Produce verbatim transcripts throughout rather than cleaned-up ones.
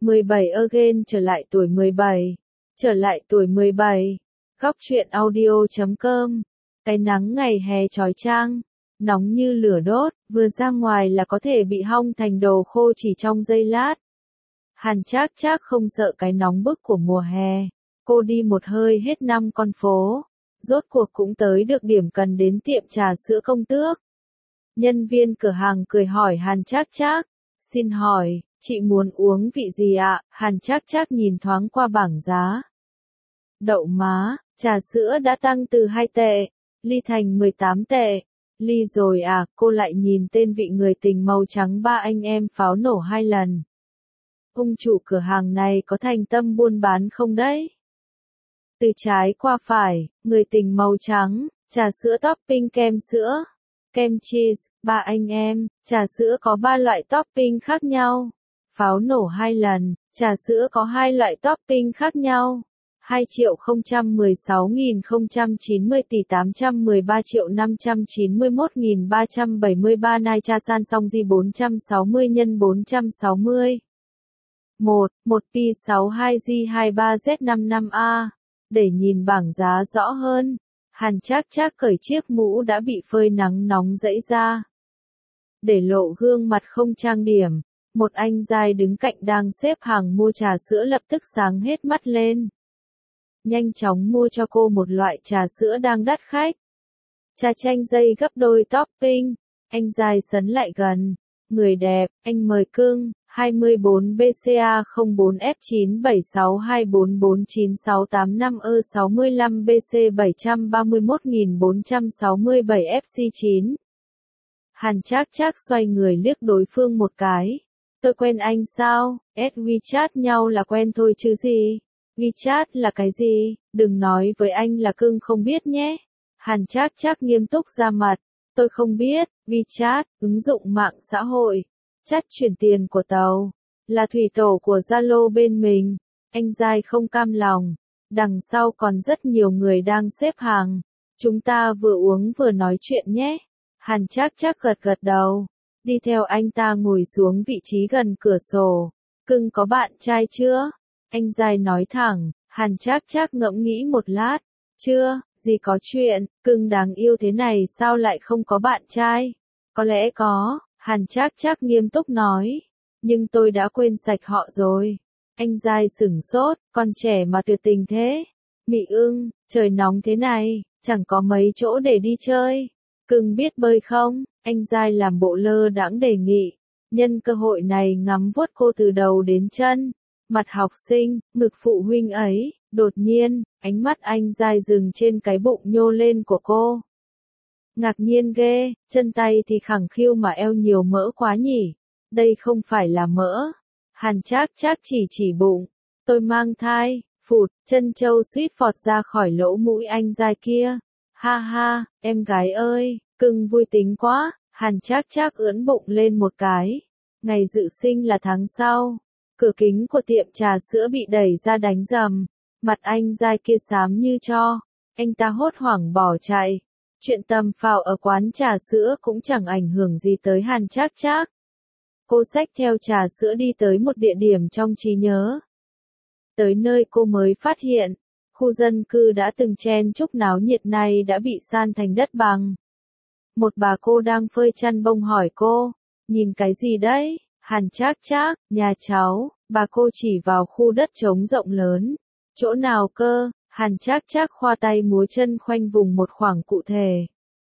mười bảy again trở lại tuổi mười bảy. Trở lại tuổi mười bảy. Góc truyện audio chấm com. Cái nắng ngày hè chói chang, nóng như lửa đốt, vừa ra ngoài là có thể bị hong thành đồ khô chỉ trong giây lát. Hàn Trác Trác không sợ cái nóng bức của mùa hè. Cô đi một hơi hết năm con phố. Rốt cuộc cũng tới được điểm cần đến tiệm trà sữa Công Tước. Nhân viên cửa hàng cười hỏi Hàn Trác Trác. Xin hỏi, chị muốn uống vị gì ạ? Hàn Trác Trác nhìn thoáng qua bảng giá. Đậu má, trà sữa đã tăng từ hai tệ, ly thành mười tám tệ. Ly rồi à, cô lại nhìn tên vị người tình màu trắng ba anh em pháo nổ hai lần. Ông chủ cửa hàng này có thành tâm buôn bán không đấy? Từ trái qua phải, người tình màu trắng, trà sữa topping kem sữa, kem cheese, ba anh em, trà sữa có ba loại topping khác nhau. Pháo nổ hai lần, trà sữa có hai loại topping khác nhau. hai triệu không trăm mười sáu nghìn không trăm chín mươi tỷ tám trăm mười ba triệu năm trăm chín mươi mốt nghìn ba trăm bảy mươi ba Nai Cha San Song Di bốn trăm sáu mươi nhân bốn trăm sáu mươi. một. một P sáu hai G hai ba Z năm năm A. Để nhìn bảng giá rõ hơn, Hàn Trác Trác cởi chiếc mũ đã bị phơi nắng nóng rẫy ra. Để lộ gương mặt không trang điểm, một anh giai đứng cạnh đang xếp hàng mua trà sữa lập tức sáng hết mắt lên. Nhanh chóng mua cho cô một loại trà sữa đang đắt khách. Trà chanh dây gấp đôi topping. Anh giai sấn lại gần. Người đẹp, anh mời cưng. hai mươi bốn B C A không bốn F chín bảy sáu hai bốn bốn chín sáu tám năm E sáu mươi lăm B C bảy ba mốt nghìn bốn trăm sáu mươi bảy F C chín. Hàn Trác Trác xoay người liếc đối phương một cái. Tôi quen anh sao? Add WeChat nhau là quen thôi chứ gì? WeChat là cái gì? Đừng nói với anh là cưng không biết nhé. Hàn Trác Trác nghiêm túc ra mặt. Tôi không biết. WeChat, ứng dụng mạng xã hội. Chat chuyển tiền của tàu. Là thủy tổ của Zalo bên mình. Anh giai không cam lòng. Đằng sau còn rất nhiều người đang xếp hàng. Chúng ta vừa uống vừa nói chuyện nhé. Hàn Trác Trác gật gật đầu. Đi theo anh ta ngồi xuống vị trí gần cửa sổ. Cưng có bạn trai chưa? Anh giai nói thẳng. Hàn Trác Trác ngẫm nghĩ một lát. Chưa, gì có chuyện, cưng đáng yêu thế này sao lại không có bạn trai? Có lẽ có, Hàn Trác Trác nghiêm túc nói. Nhưng tôi đã quên sạch họ rồi. Anh giai sửng sốt, con trẻ mà tuyệt tình thế. Mị ưng, trời nóng thế này, chẳng có mấy chỗ để đi chơi. Cưng biết bơi không? Anh giai làm bộ lơ đãng đề nghị. Nhân cơ hội này ngắm vuốt cô từ đầu đến chân. Mặt học sinh, ngực phụ huynh ấy, đột nhiên, ánh mắt anh giai dừng trên cái bụng nhô lên của cô. Ngạc nhiên ghê, chân tay thì khẳng khiu mà eo nhiều mỡ quá nhỉ. Đây không phải là mỡ. Hàn Trác Trác chỉ chỉ bụng. Tôi mang thai, phụt, chân châu suýt phọt ra khỏi lỗ mũi anh giai kia. Ha ha, em gái ơi, cưng vui tính quá. Hàn Trác Trác ưỡn bụng lên một cái. Ngày dự sinh là tháng sau. Cửa kính của tiệm trà sữa bị đẩy ra đánh rầm. Mặt anh giai kia xám như tro. Anh ta hốt hoảng bỏ chạy. Chuyện tầm phào ở quán trà sữa cũng chẳng ảnh hưởng gì tới Hàn Trác Trác. Cô xách theo trà sữa đi tới một địa điểm trong trí nhớ. Tới nơi cô mới phát hiện, khu dân cư đã từng chen chúc náo nhiệt này đã bị san thành đất bằng. Một bà cô đang phơi chăn bông hỏi cô, nhìn cái gì đấy? Hàn Trác Trác, nhà cháu, bà cô chỉ vào khu đất trống rộng lớn. Chỗ nào cơ? Hàn Trác Trác khoa tay múa chân khoanh vùng một khoảng cụ thể.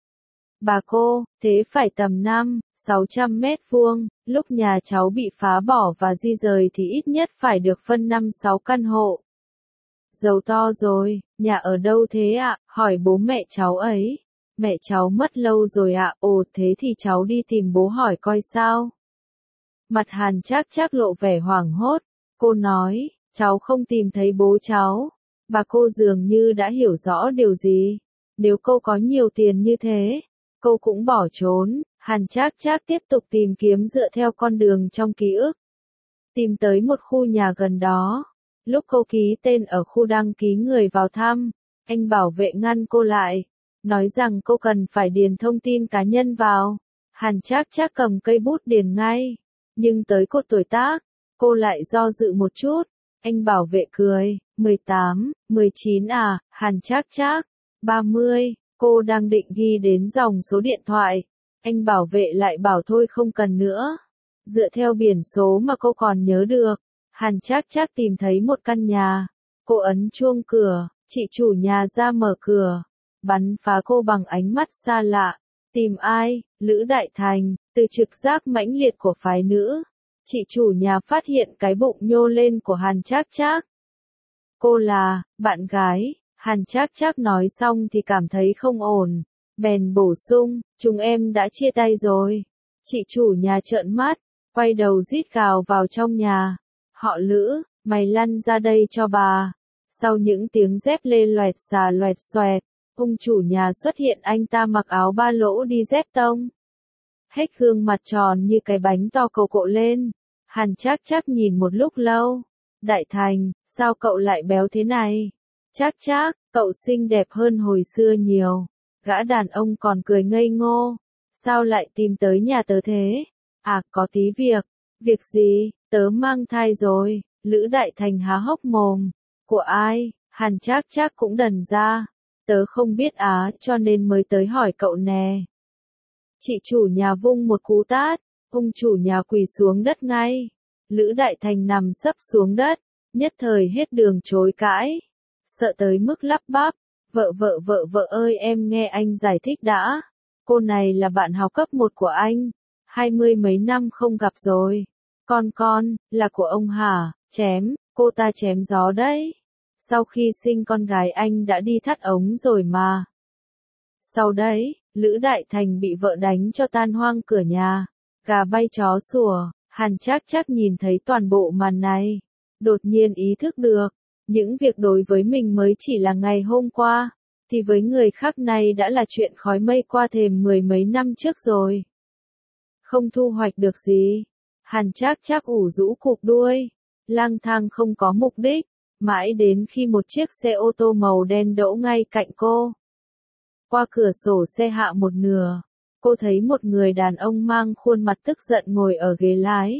Bà cô, thế phải tầm năm, sáu trăm mét vuông, lúc nhà cháu bị phá bỏ và di rời thì ít nhất phải được phân năm sáu căn hộ. Giàu to rồi, nhà ở đâu thế ạ? Hỏi bố mẹ cháu ấy. Mẹ cháu mất lâu rồi ạ, ồ thế thì cháu đi tìm bố hỏi coi sao. Mặt Hàn Trác Trác lộ vẻ hoảng hốt, cô nói, cháu không tìm thấy bố cháu. Bà cô dường như đã hiểu rõ điều gì. Nếu cô có nhiều tiền như thế, cô cũng bỏ trốn. Hàn Trác Trác tiếp tục tìm kiếm dựa theo con đường trong ký ức. Tìm tới một khu nhà gần đó. Lúc cô ký tên ở khu đăng ký người vào thăm, anh bảo vệ ngăn cô lại, nói rằng cô cần phải điền thông tin cá nhân vào. Hàn Trác Trác cầm cây bút điền ngay, nhưng tới cột tuổi tác, Cô lại do dự một chút. Anh bảo vệ cười, mười tám, mười chín à, Hàn Trác Trác, ba mươi, cô đang định ghi đến dòng số điện thoại. Anh bảo vệ lại bảo thôi không cần nữa. Dựa theo biển số mà cô còn nhớ được, Hàn Trác Trác tìm thấy một căn nhà. Cô ấn chuông cửa, chị chủ nhà ra mở cửa, bắn phá cô bằng ánh mắt xa lạ. Tìm ai? Lữ Đại Thành, từ trực giác mãnh liệt của phái nữ. Chị chủ nhà phát hiện cái bụng nhô lên của Hàn Trác Trác. Cô là, bạn gái, Hàn Trác Trác nói xong thì cảm thấy không ổn. Bèn bổ sung, chúng em đã chia tay rồi. Chị chủ nhà trợn mắt, quay đầu rít gào vào trong nhà. Họ Lữ, mày lăn ra đây cho bà. Sau những tiếng dép lê loẹt xà loẹt xoẹt, ông chủ nhà xuất hiện, anh ta mặc áo ba lỗ đi dép tông. Hết gương mặt tròn như cái bánh to cầu cộ lên. Hàn Trác Trác nhìn một lúc lâu. Đại Thành, sao cậu lại béo thế này? Trác Trác, cậu xinh đẹp hơn hồi xưa nhiều. Gã đàn ông còn cười ngây ngô. Sao lại tìm tới nhà tớ thế? À, có tí việc. Việc gì? Tớ mang thai rồi. Lữ Đại Thành há hốc mồm. Của ai? Hàn Trác Trác cũng đần ra. Tớ không biết á, cho nên mới tới hỏi cậu nè. Chị chủ nhà vung một cú tát, ông chủ nhà quỳ xuống đất ngay. Lữ Đại Thành nằm sấp xuống đất, nhất thời hết đường chối cãi. Sợ tới mức lắp bắp, vợ vợ vợ vợ ơi, em nghe anh giải thích đã. Cô này là bạn học cấp một của anh, hai mươi mấy năm không gặp rồi. Con con, là của ông hả? Chém, cô ta chém gió đấy. Sau khi sinh con gái anh đã đi thắt ống rồi mà. Sau đấy, Lữ Đại Thành bị vợ đánh cho tan hoang cửa nhà, gà bay chó sủa. Hàn Trác Trác nhìn thấy toàn bộ màn này, đột nhiên ý thức được, những việc đối với mình mới chỉ là ngày hôm qua, thì với người khác này đã là chuyện khói mây qua thềm mười mấy năm trước rồi. Không thu hoạch được gì, Hàn Trác Trác ủ rũ cụp đuôi, lang thang không có mục đích, mãi đến khi một chiếc xe ô tô màu đen đỗ ngay cạnh cô. Qua cửa sổ xe hạ một nửa, cô thấy một người đàn ông mang khuôn mặt tức giận ngồi ở ghế lái.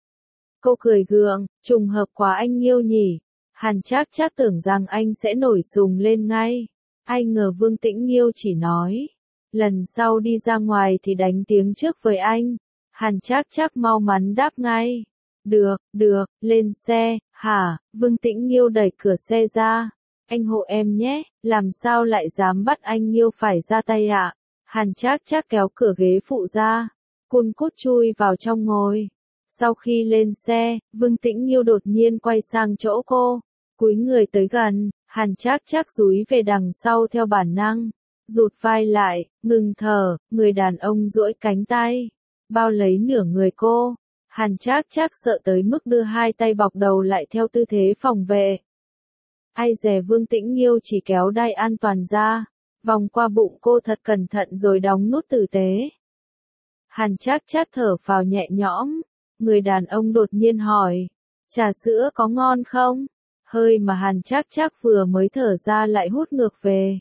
Cô cười gượng, trùng hợp quá anh Nghiêu nhỉ. Hàn Trác Trác tưởng rằng anh sẽ nổi sùng lên ngay. Ai ngờ Vương Tĩnh Nghiêu chỉ nói, lần sau đi ra ngoài thì đánh tiếng trước với anh. Hàn Trác Trác mau mắn đáp ngay. Được, được, lên xe. Hả? Vương Tĩnh Nghiêu đẩy cửa xe ra. Anh hộ em nhé, làm sao lại dám bắt anh Nghiêu phải ra tay ạ? À? Hàn Trác Trác kéo cửa ghế phụ ra, cun cút chui vào trong ngồi. Sau khi lên xe, Vương Tĩnh Nghiêu đột nhiên quay sang chỗ cô, cúi người tới gần. Hàn Trác Trác dúi về đằng sau theo bản năng, rụt vai lại, ngừng thở. Người đàn ông duỗi cánh tay, bao lấy nửa người cô. Hàn Trác Trác sợ tới mức đưa hai tay bọc đầu lại theo tư thế phòng vệ. Ai dè Vương Tĩnh Nghiêu chỉ kéo đai an toàn ra, vòng qua bụng cô thật cẩn thận rồi đóng nút tử tế. Hàn Trác Trác thở phào nhẹ nhõm. Người đàn ông đột nhiên hỏi, trà sữa có ngon không? Hơi mà Hàn Trác Trác vừa mới thở ra lại hút ngược về.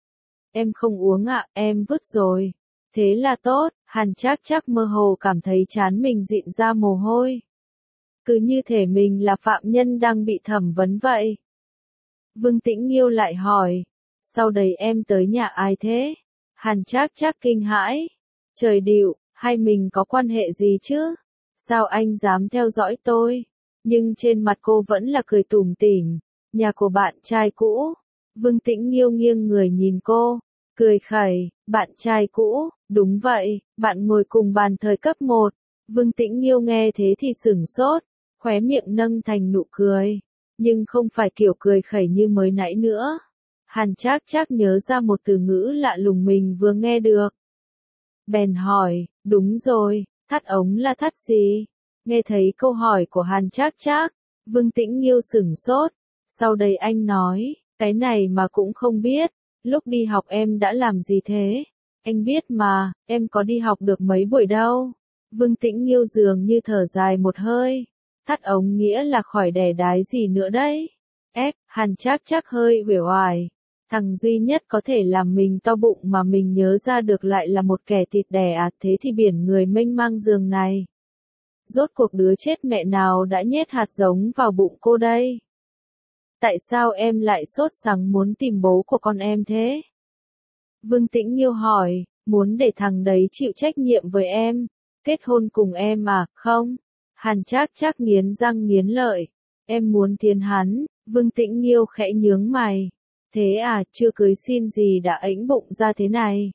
Em không uống ạ, em vứt rồi. Thế là tốt. Hàn Trác Trác mơ hồ cảm thấy trán mình dịn ra mồ hôi. Cứ như thể mình là phạm nhân đang bị thẩm vấn vậy. Vương Tĩnh Nghiêu lại hỏi, sau đấy em tới nhà ai thế? Hàn Trác Trác kinh hãi. Trời điệu, hai mình có quan hệ gì chứ? Sao anh dám theo dõi tôi? Nhưng trên mặt cô vẫn là cười tủm tỉm. Nhà của bạn trai cũ. Vương Tĩnh Nghiêu nghiêng người nhìn cô, cười khẩy. Bạn trai cũ? Đúng vậy, bạn ngồi cùng bàn thời cấp một. Vương Tĩnh Nghiêu nghe thế thì sửng sốt, khóe miệng nâng thành nụ cười. Nhưng không phải kiểu cười khẩy như mới nãy nữa. Hàn Trác Trác nhớ ra một từ ngữ lạ lùng mình vừa nghe được. Bèn hỏi, đúng rồi, thắt ống là thắt gì? Nghe thấy câu hỏi của Hàn Trác Trác, Vương Tĩnh Nghiêu sửng sốt. Sau đây anh nói, cái này mà cũng không biết. Lúc đi học em đã làm gì thế? Anh biết mà, em có đi học được mấy buổi đâu. Vương Tĩnh Nghiêu dường như thở dài một hơi. Thắt ống nghĩa là khỏi đẻ đái gì nữa đấy. Ép, Hàn Trác Trác hơi uể oải. Thằng duy nhất có thể làm mình to bụng mà mình nhớ ra được lại là một kẻ thịt đẻ à, thế thì biển người mênh mang giường này. Rốt cuộc đứa chết mẹ nào đã nhét hạt giống vào bụng cô đây? Tại sao em lại sốt sắng muốn tìm bố của con em thế? Vương Tĩnh Nghiêu hỏi, muốn để thằng đấy chịu trách nhiệm với em, kết hôn cùng em à, không? Hàn Trác Trác nghiến răng nghiến lợi, em muốn tiến hắn. Vương Tĩnh Nghiêu khẽ nhướng mày, thế à, chưa cưới xin gì đã ẵnh bụng ra thế này.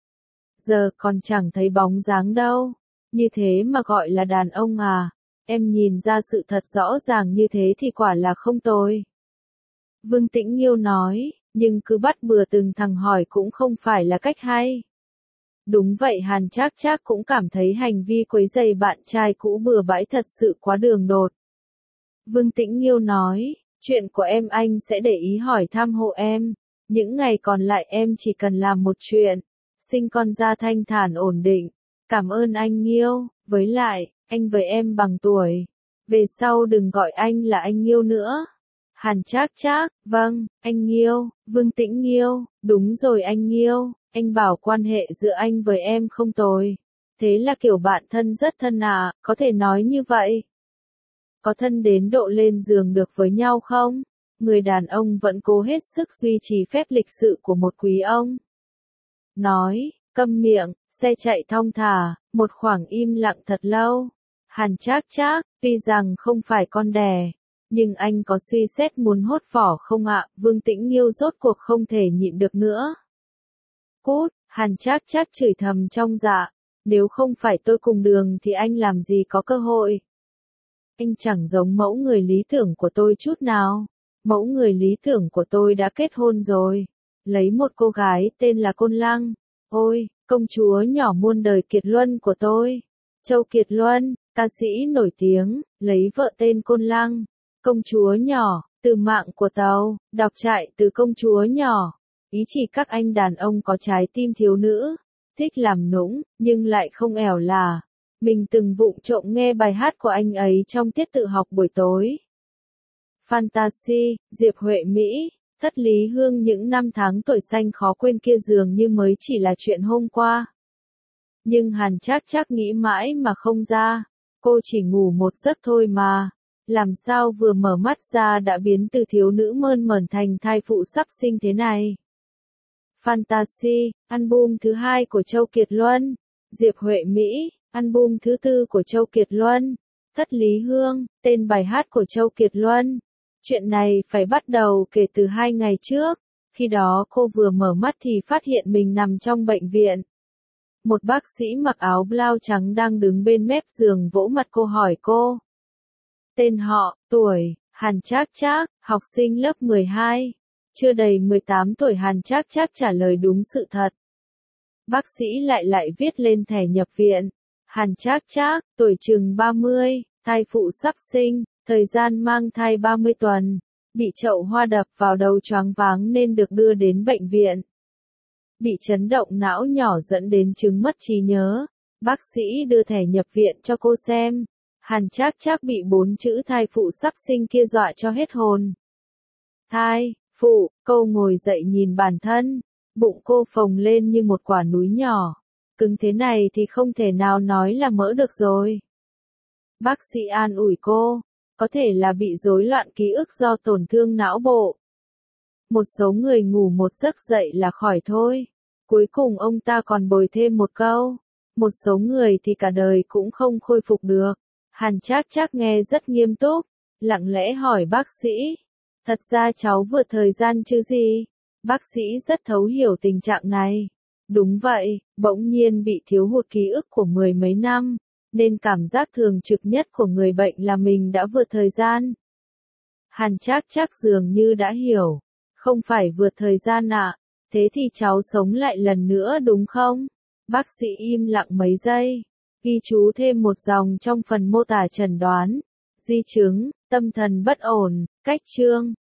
Giờ còn chẳng thấy bóng dáng đâu, như thế mà gọi là đàn ông à, em nhìn ra sự thật rõ ràng như thế thì quả là không tồi. Vương Tĩnh Nghiêu nói, nhưng cứ bắt bừa từng thằng hỏi cũng không phải là cách hay. Đúng vậy, Hàn Trác Trác cũng cảm thấy hành vi quấy rầy bạn trai cũ bừa bãi thật sự quá đường đột. Vương Tĩnh Nghiêu nói, chuyện của em anh sẽ để ý hỏi thăm hộ em, những ngày còn lại em chỉ cần làm một chuyện, sinh con ra thanh thản ổn định. Cảm ơn anh Nghiêu, với lại, anh với em bằng tuổi. Về sau đừng gọi anh là anh Nghiêu nữa. Hàn Trác Trác, vâng, anh Nghiêu. Vương Tĩnh Nghiêu, đúng rồi anh Nghiêu, anh bảo quan hệ giữa anh với em không tồi. Thế là kiểu bạn thân rất thân à, có thể nói như vậy. Có thân đến độ lên giường được với nhau không? Người đàn ông vẫn cố hết sức duy trì phép lịch sự của một quý ông. Nói, câm miệng, xe chạy thong thả, một khoảng im lặng thật lâu. Hàn Trác Trác, tuy rằng không phải con đẻ, nhưng anh có suy xét muốn hốt vỏ không ạ? Vương Tĩnh Nghiêu rốt cuộc không thể nhịn được nữa. Cút, Hàn Trác Trác chửi thầm trong dạ, nếu không phải tôi cùng đường thì anh làm gì có cơ hội. Anh chẳng giống mẫu người lý tưởng của tôi chút nào. Mẫu người lý tưởng của tôi đã kết hôn rồi, lấy một cô gái tên là Côn Lăng. Ôi, công chúa nhỏ muôn đời Kiệt Luân của tôi. Châu Kiệt Luân, ca sĩ nổi tiếng, lấy vợ tên Côn Lăng. Công chúa nhỏ, từ mạng của tàu, đọc trại từ công chúa nhỏ. Ý chỉ các anh đàn ông có trái tim thiếu nữ, thích làm nũng, nhưng lại không ẻo là. Mình từng vụng trộm nghe bài hát của anh ấy trong tiết tự học buổi tối. Fantasy, Diệp Huệ Mỹ, Thất Lý Hương những năm tháng tuổi xanh khó quên kia dường như mới chỉ là chuyện hôm qua. Nhưng Hàn Trác Trác nghĩ mãi mà không ra, cô chỉ ngủ một giấc thôi mà, làm sao vừa mở mắt ra đã biến từ thiếu nữ mơn mởn thành thai phụ sắp sinh thế này. Fantasy, album thứ hai của Châu Kiệt Luân, Diệp Huệ Mỹ, album thứ tư của Châu Kiệt Luân, Thất Lý Hương, tên bài hát của Châu Kiệt Luân. Chuyện này phải bắt đầu kể từ hai ngày trước, khi đó cô vừa mở mắt thì phát hiện mình nằm trong bệnh viện. Một bác sĩ mặc áo blau trắng đang đứng bên mép giường vỗ mặt cô hỏi cô. Tên họ, tuổi, Hàn Trác Trác, học sinh lớp mười hai. Chưa đầy mười tám tuổi Hàn Trác Trác trả lời đúng sự thật. Bác sĩ lại lại viết lên thẻ nhập viện. Hàn Trác Trác, tuổi chừng ba mươi, thai phụ sắp sinh, thời gian mang thai ba mươi tuần, bị chậu hoa đập vào đầu choáng váng nên được đưa đến bệnh viện. Bị chấn động não nhỏ dẫn đến chứng mất trí nhớ. Bác sĩ đưa thẻ nhập viện cho cô xem. Hàn Trác Trác bị bốn chữ thai phụ sắp sinh kia dọa cho hết hồn. Thai, phụ, cô ngồi dậy nhìn bản thân, bụng cô phồng lên như một quả núi nhỏ. Cứng thế này thì không thể nào nói là mỡ được rồi. Bác sĩ an ủi cô, có thể là bị rối loạn ký ức do tổn thương não bộ. Một số người ngủ một giấc dậy là khỏi thôi. Cuối cùng ông ta còn bồi thêm một câu, một số người thì cả đời cũng không khôi phục được. Hàn Trác Trác nghe rất nghiêm túc, lặng lẽ hỏi bác sĩ, thật ra cháu vượt thời gian chứ gì? Bác sĩ rất thấu hiểu tình trạng này. Đúng vậy, bỗng nhiên bị thiếu hụt ký ức của mười mấy năm, nên cảm giác thường trực nhất của người bệnh là mình đã vượt thời gian. Hàn Trác Trác dường như đã hiểu, không phải vượt thời gian ạ, à, thế thì cháu sống lại lần nữa đúng không? Bác sĩ im lặng mấy giây, ghi chú thêm một dòng trong phần mô tả chẩn đoán, di chứng, tâm thần bất ổn, cách chương.